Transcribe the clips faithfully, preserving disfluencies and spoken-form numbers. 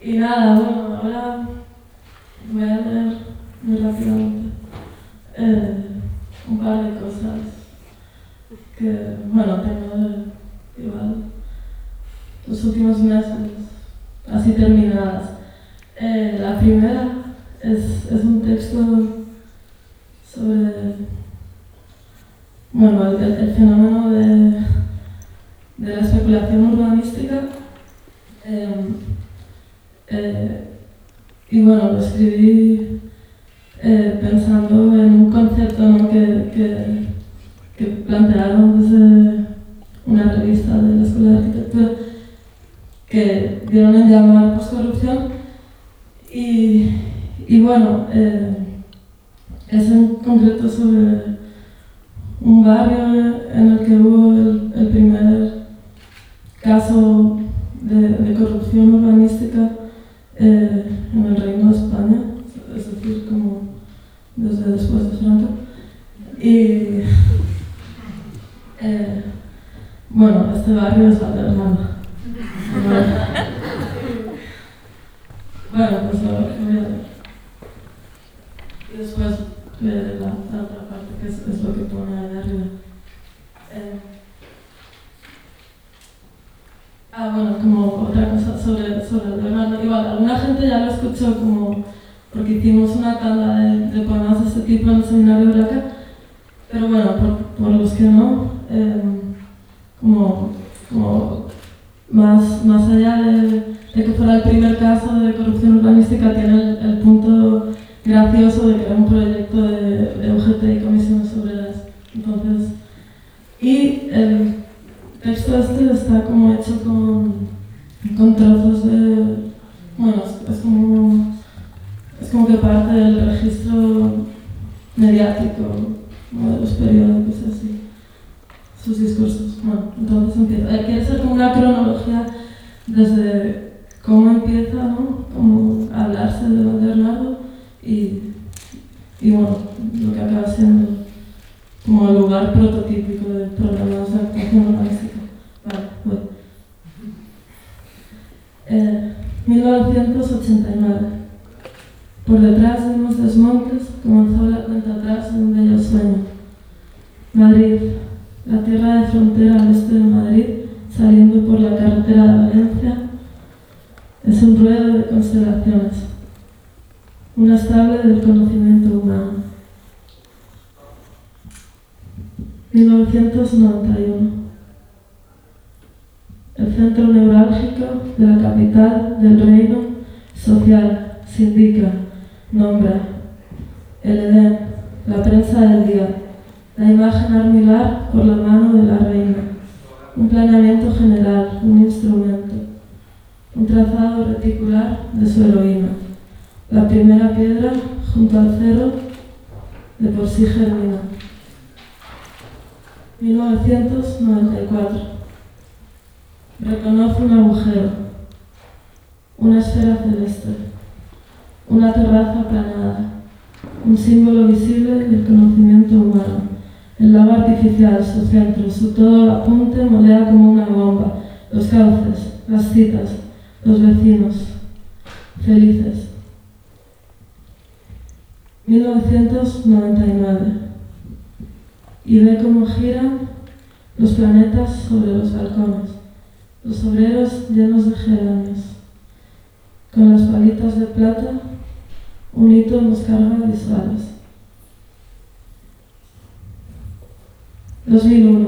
Y nada, bueno, ahora voy a leer muy rápidamente eh, un par de cosas que, bueno, tengo de, igual los últimos meses así terminadas. Eh, la primera es, es un texto sobre, bueno, el, el fenómeno de, de la especulación urbanística. Eh, eh, y bueno, lo escribí eh, pensando en un concepto, ¿no?, que, que, que plantearon desde una revista de la Escuela de Arquitectura que dieron en llamar postcorrupción. Y, y bueno, eh, es en concreto sobre un barrio en el que hubo el, el primer caso de, de corrupción urbanística eh, en el Reino de España, es decir, como desde después de Franco. Y eh, bueno, este barrio es Valderrama. Bueno, pues lo voy a leer. Y después leeré la, la otra parte, que es, es lo que pone ahí arriba. Eh, ah, bueno, como otra cosa sobre, sobre el Bernardo. Igual, alguna gente ya lo escuchó, como porque hicimos una tanda de, de poemas de este tipo en el seminario de Braca, pero bueno, por, por los que no, eh, como, como más, más allá de, de que fuera el primer caso de corrupción urbanística, tiene el, el punto gracioso de que era un proyecto de, de U G T y comisiones obreras. Entonces, y el texto este está como hecho con, con trozos de, bueno, es, es como es como que parte del registro mediático, ¿no?, de los periódicos y así, sus discursos. Bueno, entonces empieza. Quiere ser como una cronología desde cómo empieza, ¿no?, como a hablarse de Bernardo y, y bueno, lo que acaba siendo como el lugar prototípico de problemas de actuación urbanística. Vale, voy. Eh, mil novecientos ochenta y nueve. Por detrás de unos desmontes comenzó la cuenta atrás de un bello sueño. Madrid, la tierra de frontera al este de Madrid, saliendo por la carretera de Valencia, es un ruedo de constelaciones, una estable del conocimiento humano. mil novecientos noventa y uno. El centro neurálgico de la capital del reino social se indica, nombra, el Edén, la prensa del día, la imagen armilar por la mano de la reina, un planeamiento general, un instrumento, un trazado reticular de su heroína, la primera piedra junto al cerro de por sí germina. mil novecientos noventa y cuatro. Reconoce un agujero, una esfera celeste, una terraza aplanada, un símbolo visible del conocimiento humano. El lago artificial, su centro, su todo apunte molea como una bomba, los cauces, las citas, los vecinos, felices. mil novecientos noventa y nueve. Y ve cómo giran los planetas sobre los balcones, los obreros llenos de geranios. Con las palitas de plata, un hito nos carga visuales. dos mil uno.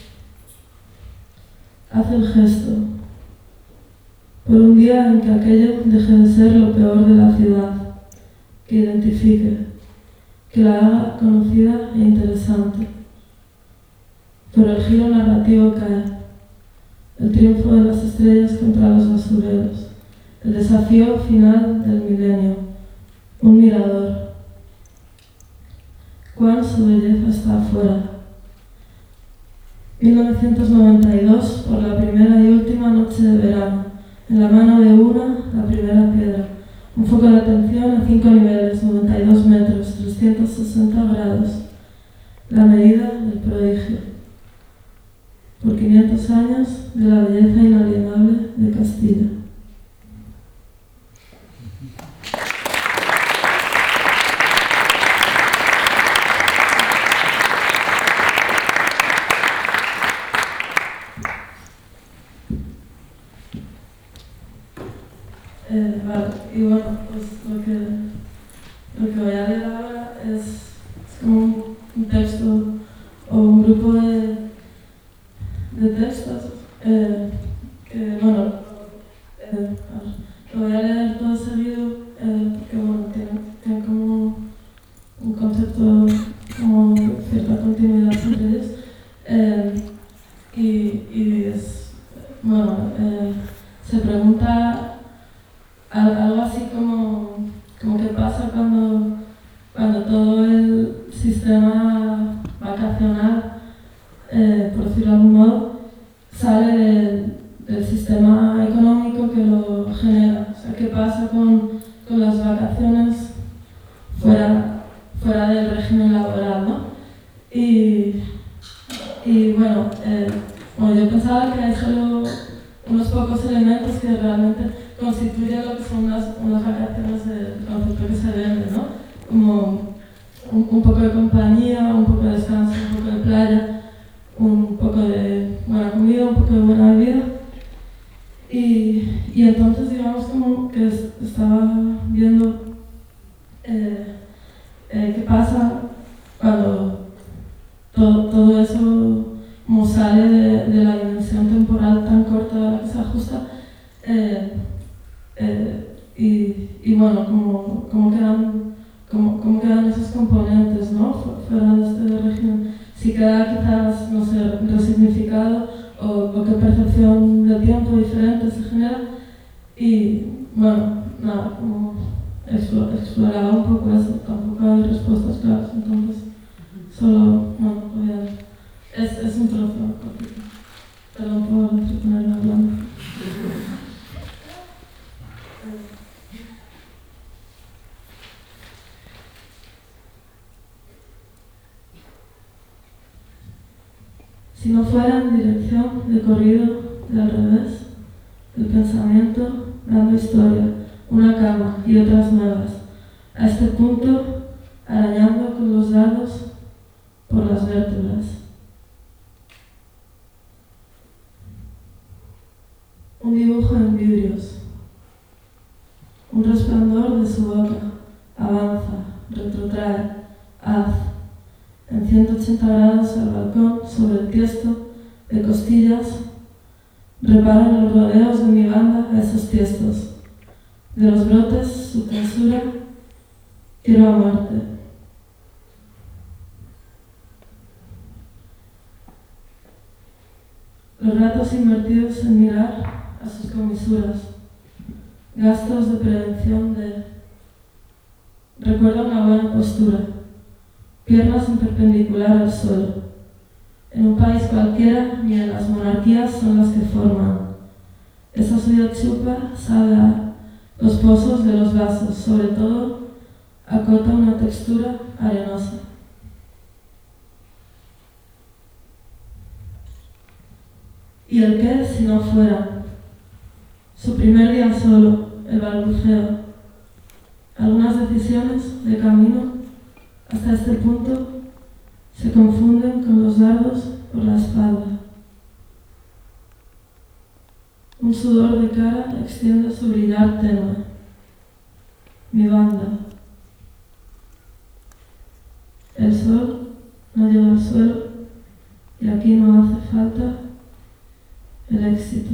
Hace el gesto. Por un día en que aquello deje de ser lo peor de la ciudad, que identifique, que la haga conocida e interesante. Pero el giro narrativo cae, el triunfo de las estrellas contra los basureros, el desafío final del milenio, un mirador. Cuán su belleza está afuera. mil novecientos noventa y dos, por la primera y última noche de verano, en la mano de una, la primera piedra, un foco de atención a cinco niveles, noventa y dos metros, trescientos sesenta grados, la medida del prodigio. Por quinientos años de la belleza inalienable de Castilla. Eh, vale, y bueno, pues lo que, lo que voy a leer ahora es, es como un, un texto o un grupo de, de textos eh, que, bueno, eh, lo voy a leer todo seguido eh, porque, bueno, tiene, tiene como un concepto, como cierta continuidad entre ellos. Eh, y, y es, bueno, eh, se pregunta algo así como, como qué pasa cuando, cuando todo el sistema vacacional, eh, por decirlo de algún modo, sale del, del sistema económico que lo genera. O sea, qué pasa con, con las vacaciones fuera, fuera del régimen laboral, ¿no? Y, y bueno, eh, bueno, yo pensaba que hay solo unos pocos elementos que realmente constituyen lo que son unas, unas vacaciones del concepto que se vende, ¿no? Como un, un poco de compañía, un poco de descanso, un poco de playa, un poco de buena comida, un poco de buena bebida. Y, y entonces digamos como que estaba viendo eh, eh, qué pasa cuando todo, todo eso como sale de, de la dimensión temporal tan corta a la que se ajusta. Eh, eh, y, y bueno, cómo, cómo, quedan, cómo, cómo quedan esos componentes, ¿no? Fuera de este régimen. Si queda quizás, no sé, resignificado o, o qué percepción del tiempo diferente se genera. Y bueno, nada, como exploraba un poco eso, tampoco hay respuestas claras, entonces solo, bueno, voy a, es, es un trozo cortito. Perdón por entretenerme hablando. Si no fuera en dirección de corrido, de al revés, el pensamiento dando historia, una cama y otras nuevas, a este punto arañando con los dados por las vértebras. Un dibujo en vidrios, un resplandor de su boca, avanza, retrotrae, haz, en ciento ochenta grados al balcón, sobre el tiesto, de costillas, reparo en los rodeos de mi banda a esos tiestos, de los brotes, su tensura, quiero a muerte. Los ratos invertidos en mirar a sus comisuras, gastos de prevención de... Recuerda una buena postura, piernas en perpendicular al suelo. En un país cualquiera, ni en las monarquías son las que forman. Esa suya chupa sabe a los pozos de los vasos, sobre todo acota una textura arenosa. ¿Y el qué si no fuera? Su primer día solo, el balbuceo. Algunas decisiones de camino hasta este punto se confunden con los dardos por la espalda. Un sudor de cara extiende su brillar tenue. Mi banda. El sol no llega al suelo y aquí no hace falta el éxito.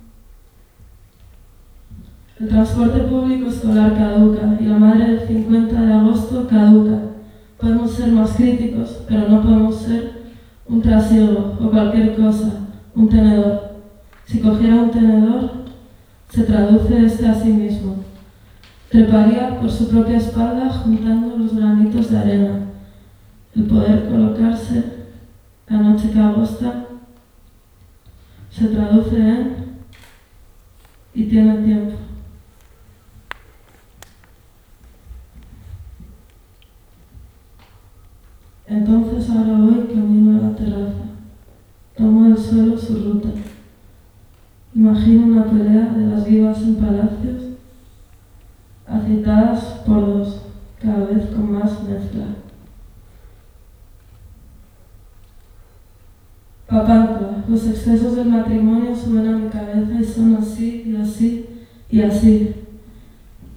El transporte público escolar caduca y la madre del cincuenta de agosto caduca. Podemos ser más críticos, pero no podemos ser un trasiego o cualquier cosa, un tenedor. Si cogiera un tenedor, se traduce este a sí mismo. Treparía por su propia espalda juntando los granitos de arena. El poder colocarse la noche que agosta se traduce en y tiene tiempo. Entonces ahora voy camino a la terraza. Tomo del suelo su ruta. Imagino una pelea de las vivas en palacios, agitadas por dos, cada vez con más mezcla. Papantla, los excesos del matrimonio suben a mi cabeza y son así y así y así.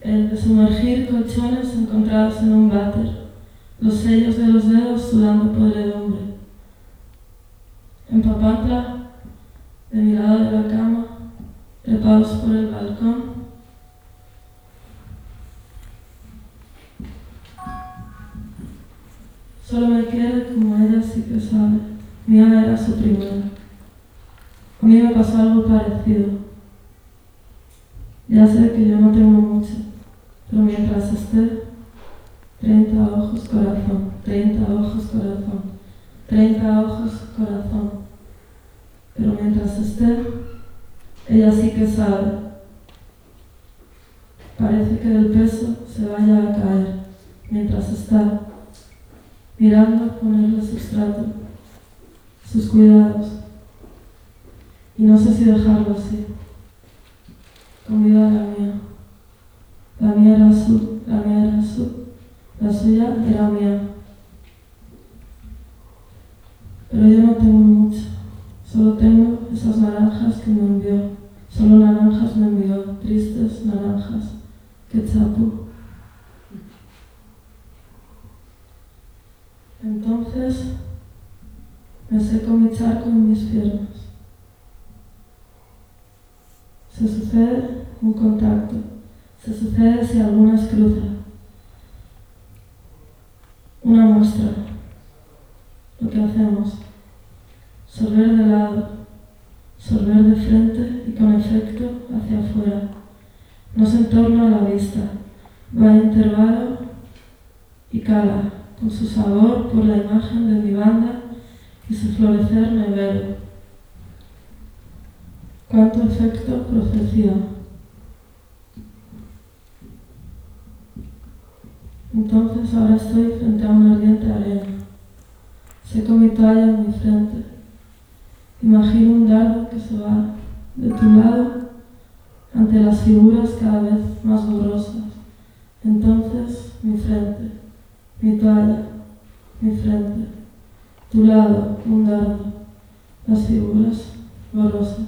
el de sumergir colchones encontrados en un váter, los sellos de los dedos sudando podredumbre. En Papantla, de mi lado de la cama, trepados por el balcón, solo me quiere como ella sí que sabe. Mía era su primera. A mí me pasó algo parecido. Ya sé que yo no tengo mucho, pero mientras esté, treinta ojos, corazón, treinta ojos, corazón, treinta ojos, corazón. Pero mientras esté, ella sí que sabe. Parece que el peso se vaya a caer, mientras está mirando ponerle sustrato, sus cuidados. Y no sé si dejarlo así. Con vida la mía. La mía era su, la mía era su, la suya era mía. Pero yo no tengo mucho. Solo tengo esas naranjas que me envió. Solo naranjas me envió, tristes naranjas que chapó. Entonces me seco mi charco en mis piernas. Se sucede un contacto. Se sucede si algunas cruzan. Una muestra. Lo que hacemos. Sorber de lado. Sorber de frente y con efecto hacia afuera. No se entorna a la vista. Va a intervalo y cala, con su sabor por la imagen de mi banda y su florecer nevero. Cuánto efecto profecía. Entonces ahora estoy frente a una ardiente arena. Seco mi toalla en mi frente. Imagino un dardo que se va de tu lado ante las figuras cada vez más borrosas. Entonces mi frente, mi toalla, mi frente, tu lado, un dardo, las figuras borrosas.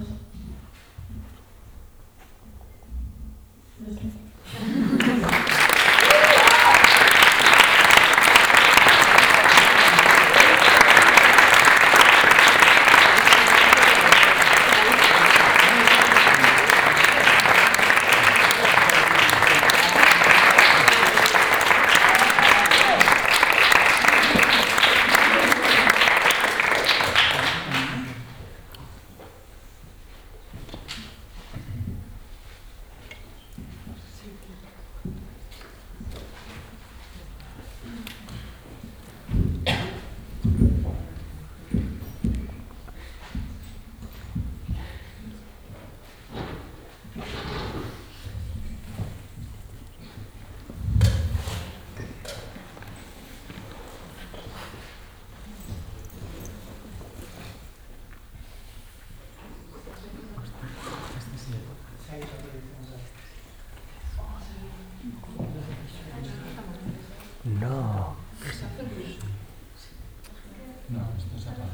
No. No, esto se apaga.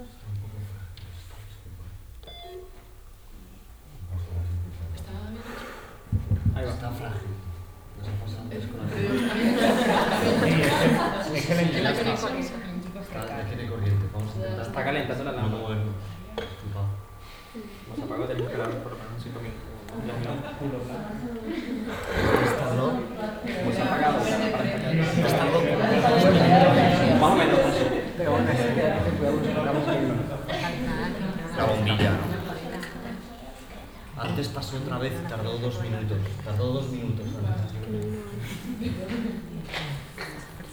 Ahí va. Está frágil. Nos ha pasado antes con la Es que le entiendo. Está, tiene corriente. Vamos a intentar. Está calentando la lámpara. No moverlo. Disculpa. Nos apago, tenemos que dar por lo menos cinco minutos. ¿Estás loco? Hemos apagado la lámpara. ¿Estás loco? Más o menos. La bombilla, ¿no? Antes pasó otra vez y tardó dos minutos. Tardó dos minutos. ¿Sabes?